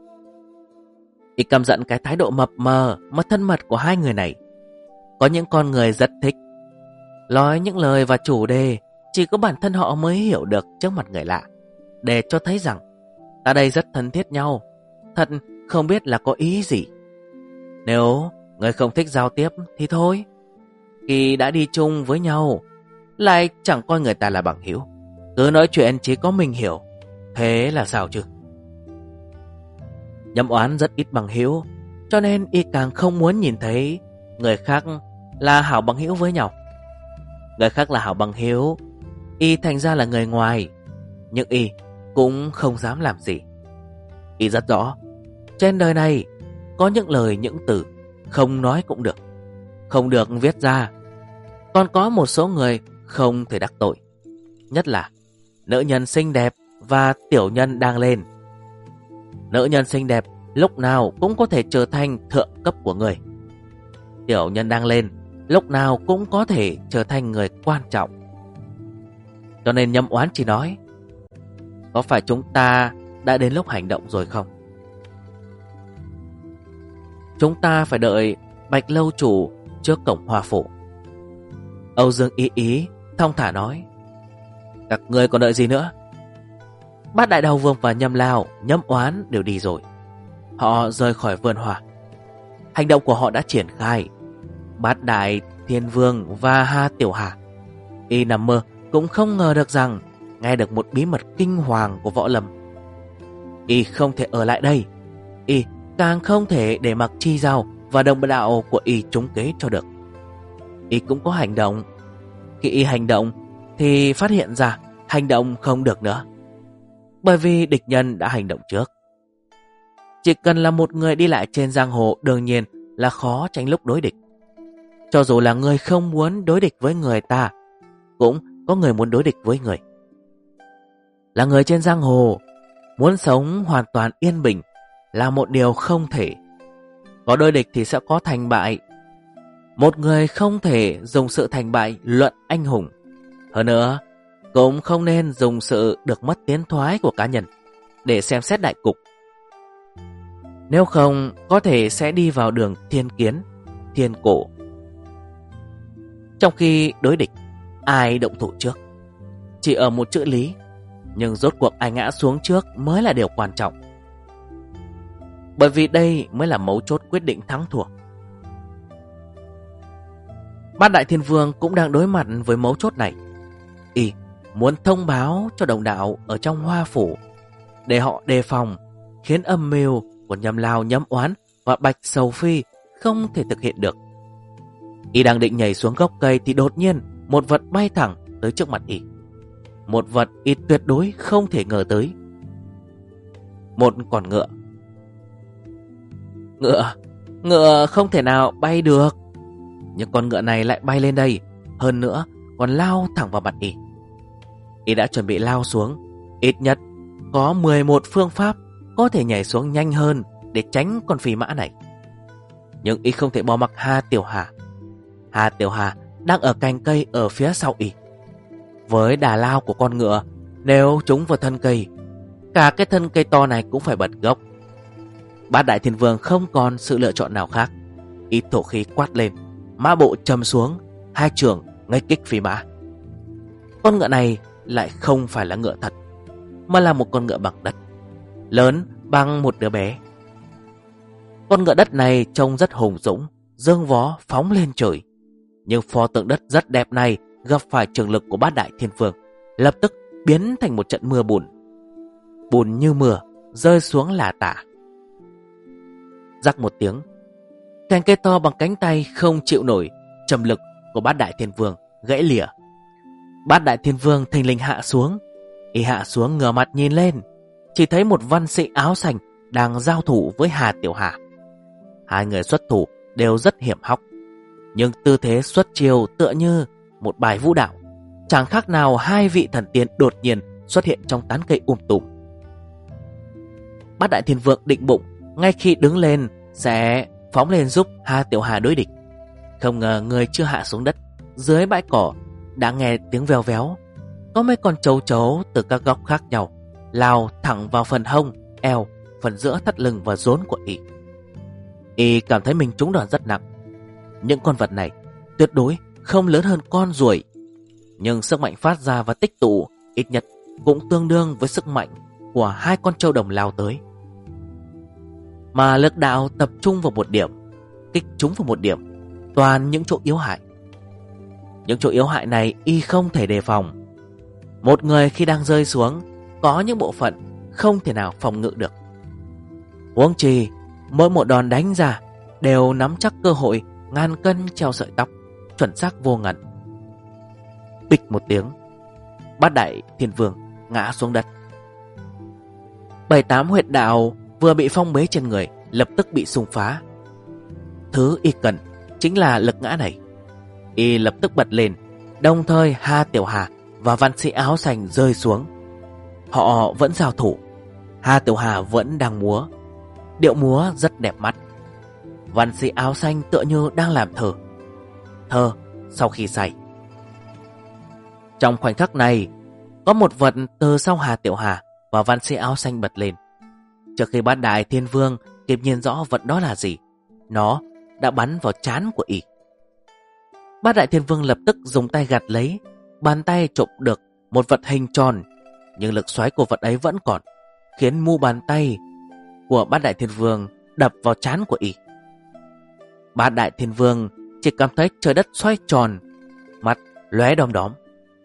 Speaker 1: Y căm giận cái thái độ mập mờ mà thân mật của hai người này. Có những con người rất thích nói những lời và chủ đề chỉ có bản thân họ mới hiểu được trước mặt người lạ, để cho thấy rằng ta đây rất thân thiết nhau, thật không biết là có ý gì. Nếu người không thích giao tiếp thì thôi. Khi đã đi chung với nhau, lại chẳng coi người ta là bằng hữu, cứ nói chuyện chỉ có mình hiểu, thế là sao chứ? Nhậm Oán rất ít bằng hữu, cho nên Y càng không muốn nhìn thấy người khác là hảo bằng hữu với nhau. Người khác là hảo bằng hữu, Y thành ra là người ngoài, nhưng Y cũng không dám làm gì. Y rất rõ, trên đời này có những lời những từ không nói cũng được, không được viết ra. Còn có một số người không thể đắc tội, nhất là nữ nhân xinh đẹp và tiểu nhân đang lên. Nữ nhân xinh đẹp lúc nào cũng có thể trở thành thượng cấp của người. Tiểu nhân đang lên lúc nào cũng có thể trở thành người quan trọng. Cho nên Nhậm Oán chỉ nói: có phải chúng ta đã đến lúc hành động rồi không? Chúng ta phải đợi Bạch lâu chủ trước cổng Hoa phủ. Âu Dương Ý Ý thong thả nói: các ngươi còn đợi gì nữa? Bát Đại Đao Vương và Nhâm Lao, Nhậm Oán đều đi rồi. Họ rời khỏi vườn hoa. Hành động của họ đã triển khai. Bát Đại Thiên Vương và Ha Tiểu Hà, Y nằm mơ cũng không ngờ được rằng nghe được một bí mật kinh hoàng của Võ Lâm. Y không thể ở lại đây, Y càng không thể để mặc Chi Giao và đồng đạo của Y trúng kế cho được. Y cũng có hành động. Khi Y hành động thì phát hiện ra hành động không được nữa, bởi vì địch nhân đã hành động trước. Chỉ cần là một người đi lại trên giang hồ, đương nhiên là khó tránh lúc đối địch. Cho dù là người không muốn đối địch với người ta, cũng có người muốn đối địch với người. Là người trên giang hồ, muốn sống hoàn toàn yên bình là một điều không thể. Có đối địch thì sẽ có thành bại. Một người không thể dùng sự thành bại luận anh hùng. Hơn nữa, cũng không nên dùng sự được mất tiến thoái của cá nhân để xem xét đại cục. Nếu không, có thể sẽ đi vào đường thiên kiến, thiên cổ. Trong khi đối địch, ai động thủ trước chỉ ở một chữ lý, nhưng rốt cuộc ai ngã xuống trước mới là điều quan trọng. Bởi vì đây mới là mấu chốt quyết định thắng thua. Bát Đại Thiên Vương cũng đang đối mặt với mấu chốt này. Y muốn thông báo cho đồng đạo ở trong Hoa Phủ để họ đề phòng, khiến âm mưu của Nhâm Lao, Nhâm Oán và Bạch Sầu Phi không thể thực hiện được. Y đang định nhảy xuống gốc cây thì đột nhiên một vật bay thẳng tới trước mặt Y. Một vật Y tuyệt đối không thể ngờ tới. Một con ngựa. Ngựa không thể nào bay được. Nhưng con ngựa này lại bay lên đây, hơn nữa còn lao thẳng vào mặt Y. Y đã chuẩn bị lao xuống, ít nhất có 11 phương pháp có thể nhảy xuống nhanh hơn để tránh con phi mã này. Nhưng Y không thể bỏ mặc Hà Tiểu Hà. Hà Tiểu Hà đang ở cành cây ở phía sau Y. Với đà lao của con ngựa, nếu trúng vào thân cây, cả cái thân cây to này cũng phải bật gốc. Bát Đại Thiên Vương không còn sự lựa chọn nào khác. Y thổ khí quát lên, mã bộ chầm xuống, hai trường nghênh kích phi mã. Con ngựa này lại không phải là ngựa thật, mà là một con ngựa bằng đất, lớn bằng một đứa bé. Con ngựa đất này trông rất hùng dũng, dương vó phóng lên trời. Nhưng pho tượng đất rất đẹp này gặp phải trường lực của Bát Đại Thiên Vương, lập tức biến thành một trận mưa bùn. Bùn như mưa rơi xuống là tả. Rắc một tiếng, cành cây to bằng cánh tay không chịu nổi trầm lực của Bát Đại Thiên Vương gãy lìa. Bát Đại Thiên Vương thình lình hạ xuống. Y hạ xuống ngửa mặt nhìn lên, chỉ thấy một văn sĩ áo xanh đang giao thủ với Hà Tiểu Hà. Hai người xuất thủ đều rất hiểm hóc, nhưng tư thế xuất chiêu tựa như một bài vũ đạo, chẳng khác nào hai vị thần tiên đột nhiên xuất hiện trong tán cây tùm. Bát Đại Thiên Vương định bụng ngay khi đứng lên sẽ phóng lên giúp Hà Tiểu Hà đối địch. Không ngờ người chưa hạ xuống đất, dưới bãi cỏ đã nghe tiếng vèo véo. Có mấy con trâu trấu từ các góc khác nhau lao thẳng vào phần hông, eo, phần giữa thắt lưng và rốn của Y. Y cảm thấy mình trúng đòn rất nặng. Những con vật này tuyệt đối không lớn hơn con ruồi, nhưng sức mạnh phát ra và tích tụ ít nhất cũng tương đương với sức mạnh của hai con trâu đồng lao tới. Mà lực đạo tập trung vào một điểm, kích chúng vào một điểm, toàn những chỗ yếu hại. Những chỗ yếu hại này Y không thể đề phòng. Một người khi đang rơi xuống, có những bộ phận không thể nào phòng ngự được. Huống chi mỗi một đòn đánh ra đều nắm chắc cơ hội ngàn cân treo sợi tóc, chuẩn xác vô ngần. Bịch một tiếng, Bát Đại Thiên Vương ngã xuống đất. 7-8 huyệt đạo vừa bị phong bế trên người lập tức bị xung phá. Thứ Y cần chính là lực ngã này. Y lập tức bật lên, đồng thời Hà Tiểu Hà và văn sĩ áo xanh rơi xuống. Họ vẫn giao thủ. Hà Tiểu Hà vẫn đang múa, điệu múa rất đẹp mắt. Văn sĩ áo xanh tựa như đang làm thơ, thơ sau khi say. Trong khoảnh khắc này, có một vật từ sau Hà Tiểu Hà và văn sĩ áo xanh bật lên. Trước khi Bát Đại Thiên Vương kịp nhìn rõ vật đó là gì, nó đã bắn vào trán của Y. Bát Đại Thiên Vương lập tức dùng tay gạt lấy, bàn tay chụp được một vật hình tròn, nhưng lực xoáy của vật ấy vẫn còn, khiến mu bàn tay của Bát Đại Thiên Vương đập vào trán của Y. Bát Đại Thiên Vương chỉ cảm thấy trời đất xoay tròn, mắt lóe đom đóm.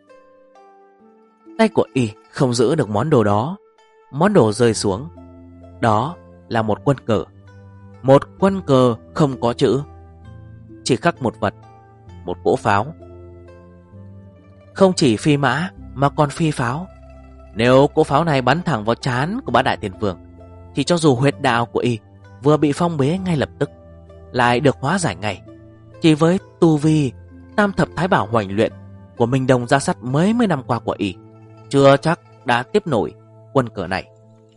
Speaker 1: Tay của Y không giữ được món đồ đó. Món đồ rơi xuống, đó là một quân cờ. Một quân cờ không có chữ, chỉ khắc một vật, một cỗ pháo. Không chỉ phi mã mà còn phi pháo. Nếu cỗ pháo này bắn thẳng vào trán của Bát Đại Thiên Vương, thì cho dù huyệt đạo của y vừa bị phong bế ngay lập tức, lại được hóa giải ngay. Chỉ với tu vi tam thập thái bảo hoành luyện của Minh Đồng Gia Sắt mấy mươi năm qua của y, chưa chắc đã tiếp nổi quân cờ này.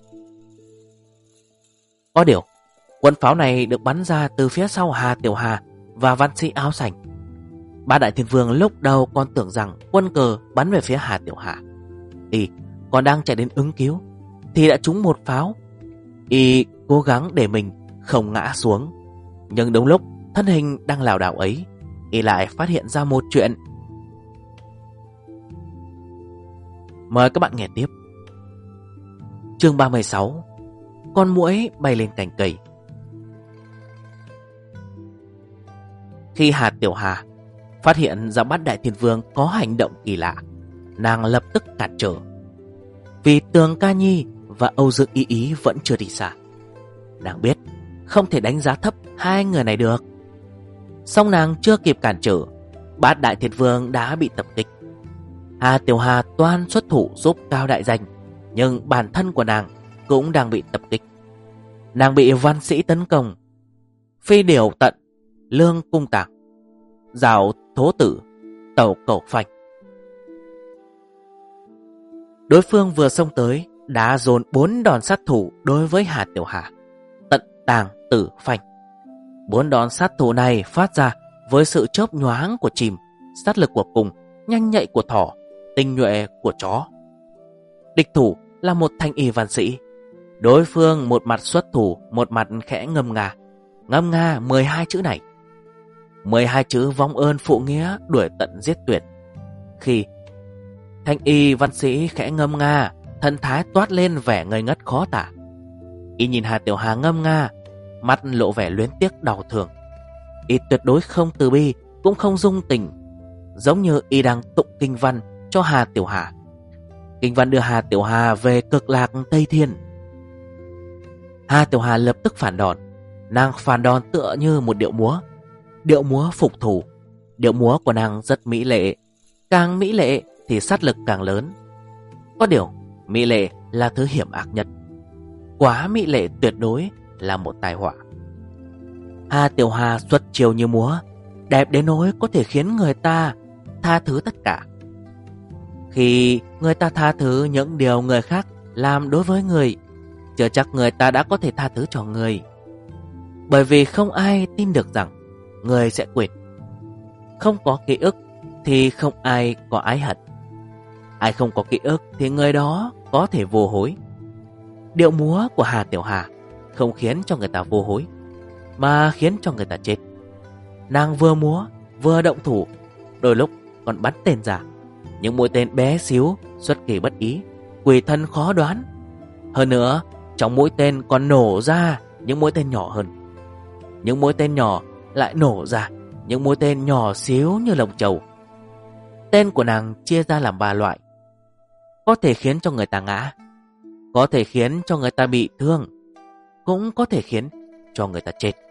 Speaker 1: Có điều, quân pháo này được bắn ra từ phía sau Hà Tiểu Hà và văn sĩ áo xanh. Bát Đại Thiên Vương lúc đầu còn tưởng rằng quân cờ bắn về phía Hà Tiểu Hà. Y còn đang chạy đến ứng cứu thì đã trúng một pháo. Y cố gắng để mình không ngã xuống, nhưng đúng lúc thân hình đang lảo đảo ấy, Y lại phát hiện ra một chuyện. Mời các bạn nghe tiếp. Chương 36. Con muỗi bay lên cành cây. Khi Hà Tiểu Hà phát hiện ra Bát Đại Thiên Vương có hành động kỳ lạ, nàng lập tức cản trở. Vì Tường Ca Nhi và Âu Dương Y Ý vẫn chưa đi xa, nàng biết không thể đánh giá thấp hai người này được. Song nàng chưa kịp cản trở, Bát Đại Thiên Vương đã bị tập kích. Hà Tiểu Hà toan xuất thủ giúp Cao Đại Danh, nhưng bản thân của nàng cũng đang bị tập kích. Nàng bị văn sĩ tấn công, phi điều tận, lương cung tảng, rào thố tử, tẩu cẩu phanh. Đối phương vừa xông tới đã dồn 4 đòn sát thủ đối với Hà Tiểu Hà, tận tàng tử phanh. 4 đòn sát thủ này phát ra với sự chớp nhoáng của chim, sát lực của cung, nhanh nhạy của thỏ, tinh nhuệ của chó. Địch thủ là một thanh y văn sĩ. Đối phương một mặt xuất thủ, một mặt khẽ ngâm nga 12 chữ này. 12 chữ vong ơn phụ nghĩa, đuổi tận giết tuyệt. Khi thanh y văn sĩ khẽ ngâm nga, thần thái toát lên vẻ ngây ngất khó tả. Y nhìn Hà Tiểu Hà ngâm nga, mắt lộ vẻ luyến tiếc đau thương. Y tuyệt đối không từ bi, cũng không dung tình, giống như y đang tụng kinh văn cho Hà Tiểu Hà. Kinh văn đưa Hà Tiểu Hà về cực lạc Tây Thiên. Hà Tiểu Hà lập tức phản đòn. Nàng phản đòn tựa như một điệu múa phục thù. Điệu múa của nàng rất mỹ lệ, càng mỹ lệ thì sát lực càng lớn. Có điều, mỹ lệ là thứ hiểm ác nhất. Quá mỹ lệ tuyệt đối là một tai họa. Hà Tiểu Hà xuất chiều như múa, đẹp đến nỗi có thể khiến người ta tha thứ tất cả. Khi người ta tha thứ những điều người khác làm đối với người, chưa chắc người ta đã có thể tha thứ cho người. Bởi vì không ai tin được rằng người sẽ quên. Không có ký ức thì không ai có ái hận. Ai không có ký ức thì người đó có thể vô hối. Điệu múa của Hà Tiểu Hà không khiến cho người ta vô hối, mà khiến cho người ta chết. Nàng vừa múa vừa động thủ, đôi lúc còn bắn tên ra. Những mũi tên bé xíu, xuất kỳ bất ý, quỷ thần khó đoán. Hơn nữa, trong mũi tên còn nổ ra những mũi tên nhỏ hơn. Những mũi tên nhỏ lại nổ ra những mũi tên nhỏ xíu như lồng trầu. Tên của nàng chia ra làm 3 loại. Có thể khiến cho người ta ngã, có thể khiến cho người ta bị thương, cũng có thể khiến cho người ta chết.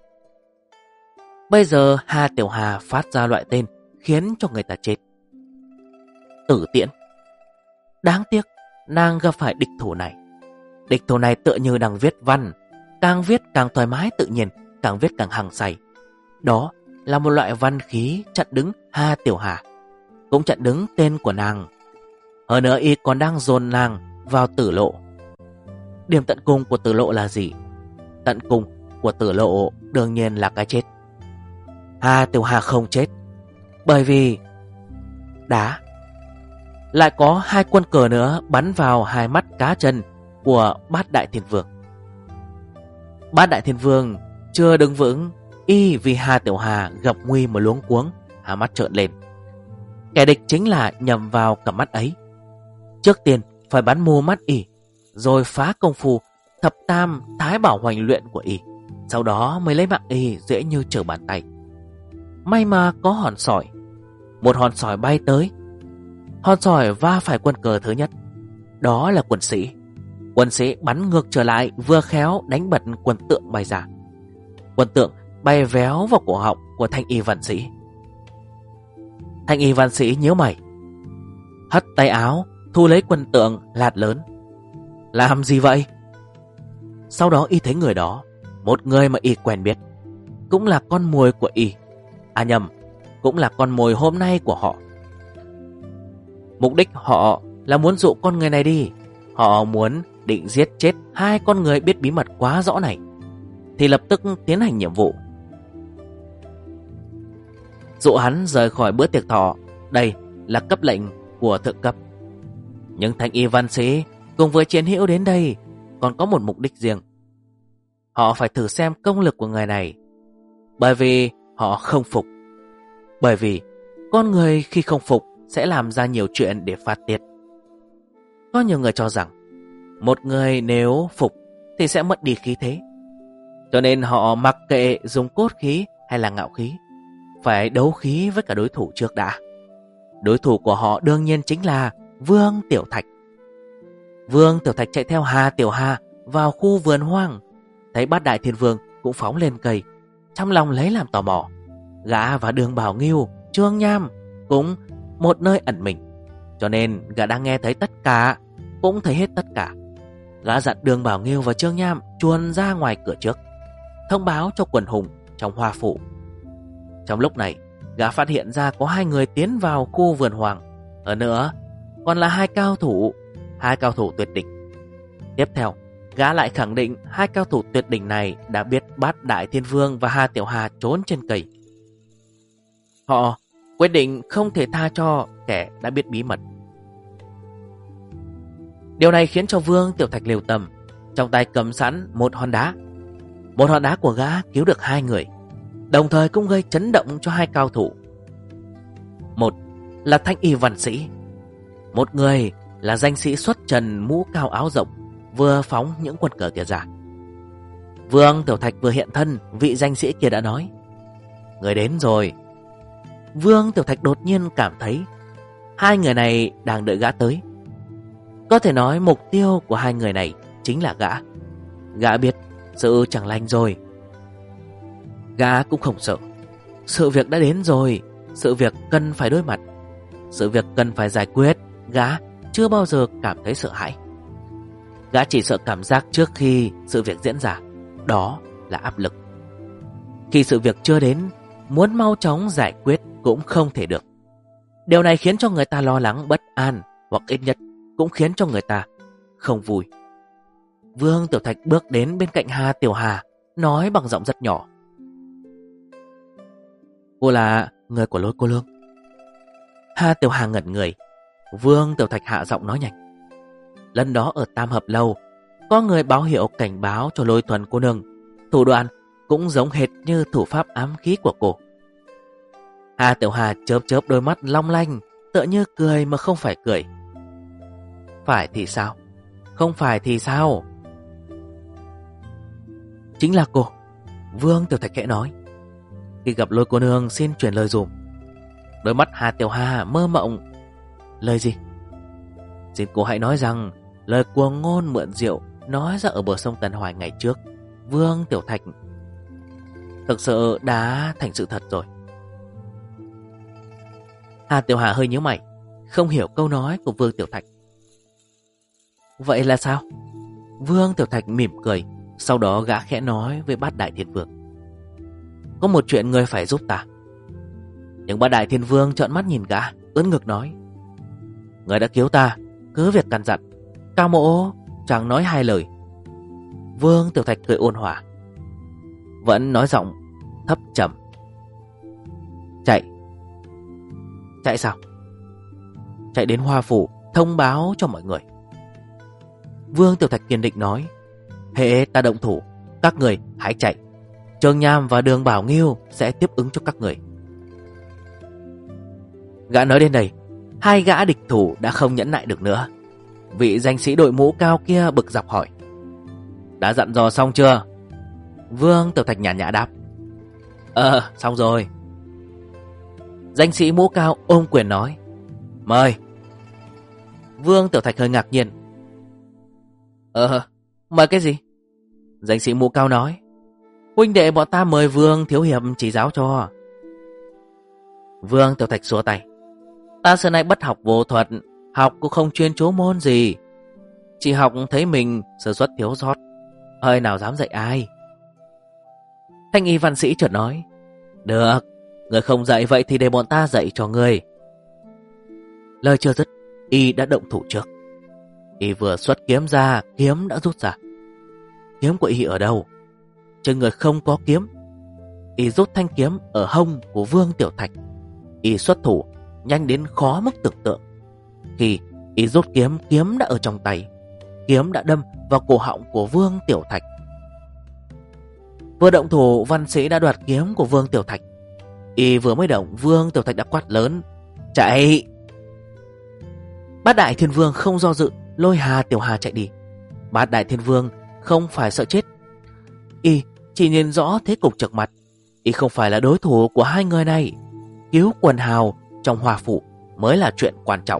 Speaker 1: Bây giờ Hà Tiểu Hà phát ra loại tên khiến cho người ta chết. Tử tiễn. Đáng tiếc nàng gặp phải địch thủ này. Địch thủ này tựa như đang viết văn, càng viết càng thoải mái tự nhiên, càng viết càng hăng say. Đó là một loại văn khí chặn đứng Hà Tiểu Hà, cũng chặn đứng tên của nàng. Hơn nữa y còn đang dồn nàng vào tử lộ. Điểm tận cùng của tử lộ là gì? Tận cùng của tử lộ đương nhiên là cái chết. Hà Tiểu Hà không chết, bởi vì đá. Lại có 2 quân cờ nữa bắn vào 2 mắt cá chân của Bát Đại Thiên Vương. Bát Đại Thiên Vương chưa đứng vững, y vì Hà Tiểu Hà gặp nguy mà luống cuống, hai mắt trợn lên. Kẻ địch chính là nhầm vào cặp mắt ấy. Trước tiên phải bắn mù mắt y, rồi phá công phu thập tam thái bảo hoành luyện của y, sau đó mới lấy mạng y dễ như trở bàn tay. May mà có hòn sỏi. Một hòn sỏi bay tới. Hòn sỏi va phải quân cờ thứ nhất. Đó là quân sĩ. Quân sĩ bắn ngược trở lại, vừa khéo đánh bật quân tượng bay ra. Quân tượng bay véo vào cổ họng của thanh y văn sĩ. Thanh y văn sĩ nhíu mày, hất tay áo thu lấy quân tượng, lạt lớn: làm gì vậy? Sau đó y thấy người đó, một người mà y quen biết, cũng là con mồi của y. À nhầm, cũng là con mồi hôm nay của họ. Mục đích họ là muốn dụ con người này đi. Họ muốn định giết chết hai con người biết bí mật quá rõ này, thì lập tức tiến hành nhiệm vụ, dụ hắn rời khỏi bữa tiệc thọ. Đây là cấp lệnh của thượng cấp. Nhưng thanh y văn sĩ cùng với chiến hữu đến đây còn có một mục đích riêng. Họ phải thử xem công lực của người này, bởi vì họ không phục. Bởi vì con người khi không phục sẽ làm ra nhiều chuyện để phát tiết. Có nhiều người cho rằng một người nếu phục thì sẽ mất đi khí thế, cho nên họ mặc kệ dùng cốt khí hay là ngạo khí, phải đấu khí với cả đối thủ trước đã. Đối thủ của họ đương nhiên chính là Vương Tiểu Thạch. Vương Tiểu Thạch chạy theo Hà Tiểu Hà vào khu vườn hoang, thấy Bát Đại Thiên Vương cũng phóng lên cây, trong lòng lấy làm tò mò. Gã và Đường Bảo Nghiêu, Trương Nham cũng một nơi ẩn mình, cho nên gã đang nghe thấy tất cả, cũng thấy hết tất cả. Gã dặn Đường Bảo Nghiêu và Trương Nham chuồn ra ngoài cửa trước, thông báo cho quần hùng trong hoa phủ. Trong lúc này, gã phát hiện ra có hai người tiến vào khu vườn hoàng. Hơn nữa, còn là hai cao thủ tuyệt đỉnh. Tiếp theo, gã lại khẳng định hai cao thủ tuyệt đỉnh này đã biết Bát Đại Thiên Vương và Hà Tiểu Hà trốn trên cây. Họ quyết định không thể tha cho kẻ đã biết bí mật. Điều này khiến cho Vương Tiểu Thạch liều tâm, trong tay cầm sẵn một hòn đá. Một hòn đá của gã cứu được hai người, đồng thời cũng gây chấn động cho hai cao thủ. Một là thanh y văn sĩ, một người là danh sĩ xuất trần mũ cao áo rộng, vừa phóng những quân cờ kia ra. Vương Tiểu Thạch vừa hiện thân, vị danh sĩ kia đã nói: người đến rồi. Vương Tiểu Thạch đột nhiên cảm thấy hai người này đang đợi gã tới. Có thể nói mục tiêu của hai người này chính là gã. Gã biết sự chẳng lành rồi. Gã cũng không sợ. Sự việc đã đến rồi, sự việc cần phải đối mặt, sự việc cần phải giải quyết. Gã chưa bao giờ cảm thấy sợ hãi. Gã chỉ sợ cảm giác trước khi sự việc diễn ra, đó là áp lực. Khi sự việc chưa đến, muốn mau chóng giải quyết cũng không thể được. Điều này khiến cho người ta lo lắng bất an, hoặc ít nhất cũng khiến cho người ta không vui. Vương Tiểu Thạch bước đến bên cạnh Hà Tiểu Hà, nói bằng giọng rất nhỏ: cô là người của Lôi Cô Lương. Hà Tiểu Hà ngẩn người. Vương Tiểu Thạch hạ giọng nói nhanh: lần đó ở Tam Hợp Lâu, có người báo hiệu cảnh báo cho Lôi Thuần cô nương. Thủ đoạn cũng giống hệt như thủ pháp ám khí của cô. Hà Tiểu Hà chớp chớp đôi mắt long lanh, tựa như cười mà không phải cười. Phải thì sao? Không phải thì sao? Chính là cô. Vương Tiểu Thạch khẽ nói: khi gặp Lôi cô nương xin truyền lời dùm. Đôi mắt Hà Tiểu Hà mơ mộng. Lời gì? Xin cô hãy nói rằng lời cuồng ngôn mượn rượu nói ra ở bờ sông Tần Hoài ngày trước, Vương Tiểu Thạch, thực sự đã thành sự thật rồi. Hà Tiểu Hà hơi nhíu mày, không hiểu câu nói của Vương Tiểu Thạch. Vậy là sao? Vương Tiểu Thạch mỉm cười. Sau đó gã khẽ nói với Bát Đại Thiên Vương: có một chuyện ngươi phải giúp ta. Nhưng Bát Đại Thiên Vương trợn mắt nhìn gã, ưỡn ngực nói: người đã cứu ta, cứ việc căn dặn. Cao mộ chẳng nói hai lời. Vương Tiểu Thạch cười ôn hòa, vẫn nói giọng thấp trầm: chạy. Chạy sao? Chạy đến Hoa Phủ thông báo cho mọi người. Vương Tiểu Thạch kiên định nói: hễ ta động thủ, các người hãy chạy. Trương Nham và Đường Bảo Nghiêu sẽ tiếp ứng cho các người. Gã nói đến đây, hai gã địch thủ đã không nhẫn nại được nữa. Vị danh sĩ đội mũ cao kia bực dọc hỏi: đã dặn dò xong chưa? Vương Tiểu Thạch nhàn nhã đáp: xong rồi. Danh sĩ mũ cao ôm quyền nói: mời. Vương Tiểu Thạch hơi ngạc nhiên: mời cái gì? Danh sĩ mũ cao nói: huynh đệ bọn ta mời Vương thiếu hiệp chỉ giáo cho. Vương Tiểu Thạch xua tay: ta xưa nay bất học vô thuật, học cũng không chuyên chú môn gì, chỉ học thấy mình sơ suất thiếu sót. Ơi nào dám dạy ai? Thanh y văn sĩ chợt nói, được, người không dạy vậy thì để bọn ta dạy cho người. Lời chưa dứt, y đã động thủ trước. Y vừa xuất kiếm ra, kiếm đã rút ra. Kiếm của y ở đâu? Trên người không có kiếm. Y rút thanh kiếm ở hông của Vương Tiểu Thạch. Y xuất thủ nhanh đến khó mức tưởng tượng. Khi y rút kiếm, kiếm đã ở trong tay. Kiếm đã đâm vào cổ họng của Vương Tiểu Thạch. Vừa động thủ, văn sĩ đã đoạt kiếm của Vương Tiểu Thạch. Y vừa mới động, Vương Tiểu Thạch đã quát lớn, chạy! Bát Đại Thiên Vương không do dự, lôi Hà Tiểu Hà chạy đi. Bát Đại Thiên Vương không phải sợ chết. Y chỉ nhìn rõ thế cục trước mặt. Y không phải là đối thủ của hai người này. Cứu quần hào trong Hoa Phủ mới là chuyện quan trọng.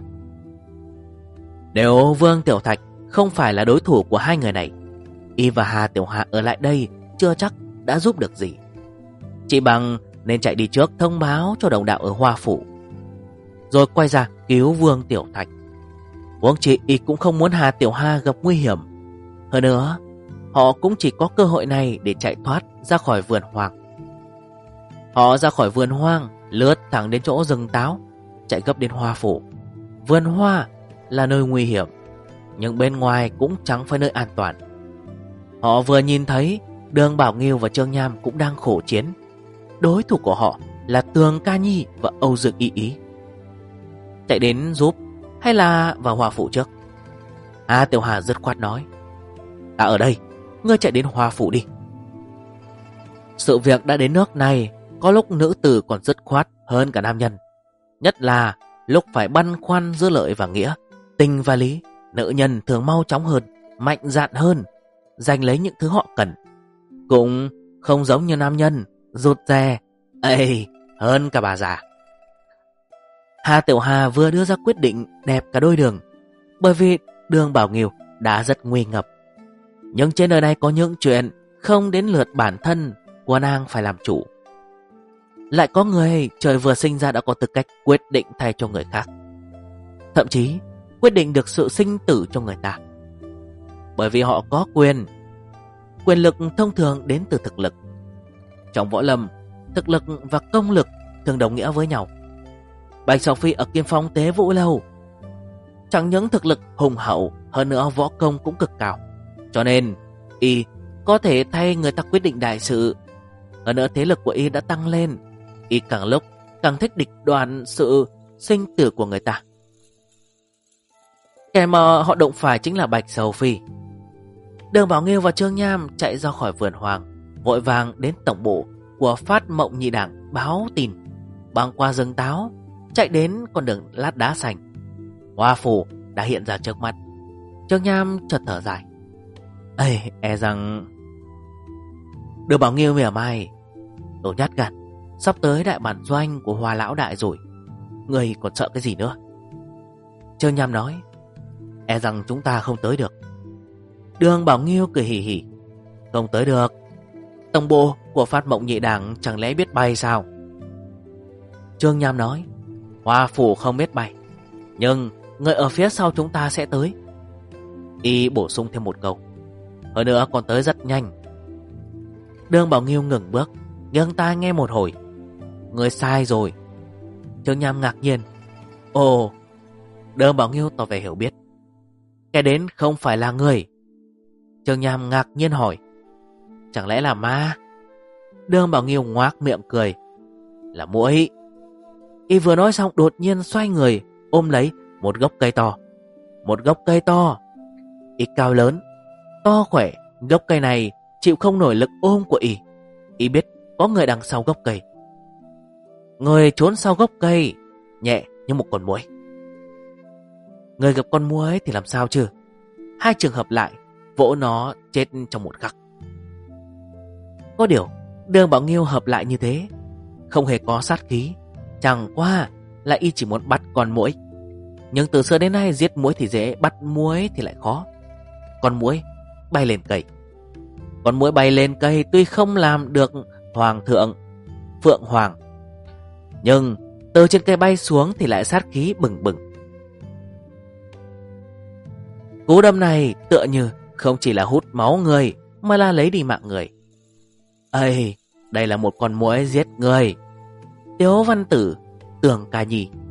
Speaker 1: Nếu Vương Tiểu Thạch không phải là đối thủ của hai người này, Y và Hà Tiểu Hà ở lại đây chưa chắc đã giúp được gì. Chỉ bằng nên chạy đi trước thông báo cho đồng đạo ở Hoa Phủ, rồi quay ra cứu Vương Tiểu Thạch. Huống chi Y cũng không muốn Hà Tiểu Hà gặp nguy hiểm. Hơn nữa, họ cũng chỉ có cơ hội này để chạy thoát ra khỏi vườn hoang. Họ ra khỏi vườn hoang, lướt thẳng đến chỗ rừng táo, chạy gấp đến Hoa Phủ. Vườn hoa là nơi nguy hiểm, nhưng bên ngoài cũng chẳng phải nơi an toàn. Họ vừa nhìn thấy Đường Bảo Nghiêu và Trương Nham cũng đang khổ chiến. Đối thủ của họ là Tường Ca Nhi và Âu Dương Y Ý. Chạy đến giúp hay là vào Hoa Phủ trước? Hà Tiểu Hà dứt khoát nói, ta ở đây, ngươi chạy đến Hoa Phủ đi. Sự việc đã đến nước này, có lúc nữ tử còn dứt khoát hơn cả nam nhân. Nhất là lúc phải băn khoăn giữa lợi và nghĩa, tình và lý, nữ nhân thường mau chóng hơn, mạnh dạn hơn, giành lấy những thứ họ cần. Cũng không giống như nam nhân, rụt rè, hơn cả bà già. Hà Tiểu Hà vừa đưa ra quyết định đẹp cả đôi đường, bởi vì Đường Bảo Nghiêu đã rất nguy ngập. Nhưng trên đời này có những chuyện không đến lượt bản thân của nàng phải làm chủ. Lại có người trời vừa sinh ra đã có tư cách quyết định thay cho người khác, thậm chí quyết định được sự sinh tử cho người ta. Bởi vì họ có quyền lực thông thường đến từ thực lực. Trong võ lâm, thực lực và công lực thường đồng nghĩa với nhau. Bạch Sầu Phi ở Kim Phong Tế Vũ Lâu chẳng những thực lực hùng hậu, hơn nữa võ công cũng cực cao, cho nên Y có thể thay người ta quyết định đại sự. Hơn nữa thế lực của Y đã tăng lên. Y càng lúc càng thích địch đoán sự sinh tử của người ta. Kẻ mà họ đụng phải chính là Bạch Sầu Phi. Đường Bảo Nghiêu và Trương Nham chạy ra khỏi vườn hoàng, vội vàng đến tổng bộ của Phát Mộng Nhị Đảng báo tin. Băng qua rừng táo, chạy đến con đường lát đá xanh. Hoa Phủ đã hiện ra trước mắt. Trương Nham chợt thở dài, e rằng... Đường Bảo Nghiêu mỉa mai, đồ nhát gan, sắp tới đại bản doanh của Hoa Lão Đại rồi, người còn sợ cái gì nữa? Trương Nham nói, e rằng chúng ta không tới được. Đường Bảo Nghiêu cười hì hì, không tới được? Tổng bộ của Phát Mộng Nhị Đảng chẳng lẽ biết bay sao? Trương Nham nói, Hoa Phủ không biết bay, nhưng người ở phía sau chúng ta sẽ tới. Y bổ sung thêm một câu, hơn nữa còn tới rất nhanh. Đường Bảo Nghiêu ngừng bước, nghiêng tai nghe một hồi. Người sai rồi. Trương Nham ngạc nhiên, ồ. Đường Bảo Nghiêu tỏ vẻ hiểu biết, kẻ đến không phải là người. Trương Nham ngạc nhiên hỏi, chẳng lẽ là ma? Đường Bảo Nghiêu ngoác miệng cười, là muỗi. Y vừa nói xong đột nhiên xoay người ôm lấy một gốc cây to. Một gốc cây to. Y cao lớn, to khỏe. Gốc cây này chịu không nổi lực ôm của Y. Y biết có người đằng sau gốc cây. Người trốn sau gốc cây, nhẹ như một con muỗi. Người gặp con muỗi thì làm sao chứ? Hai trường hợp lại, vỗ nó chết trong một khắc. Có điều Đường Bảo Nghiêu hợp lại như thế, không hề có sát khí, chẳng qua là Y chỉ muốn bắt con muỗi. Nhưng từ xưa đến nay giết muỗi thì dễ, bắt muỗi thì lại khó. Con muỗi bay lên cây. Con muỗi bay lên cây tuy không làm được hoàng thượng, phượng hoàng, nhưng từ trên cây bay xuống thì lại sát khí bừng bừng. Cú đâm này tựa như không chỉ là hút máu người, mà là lấy đi mạng người. Ây, đây là một con muỗi giết người. Tiếu Văn Tử, Tường Ca Nhi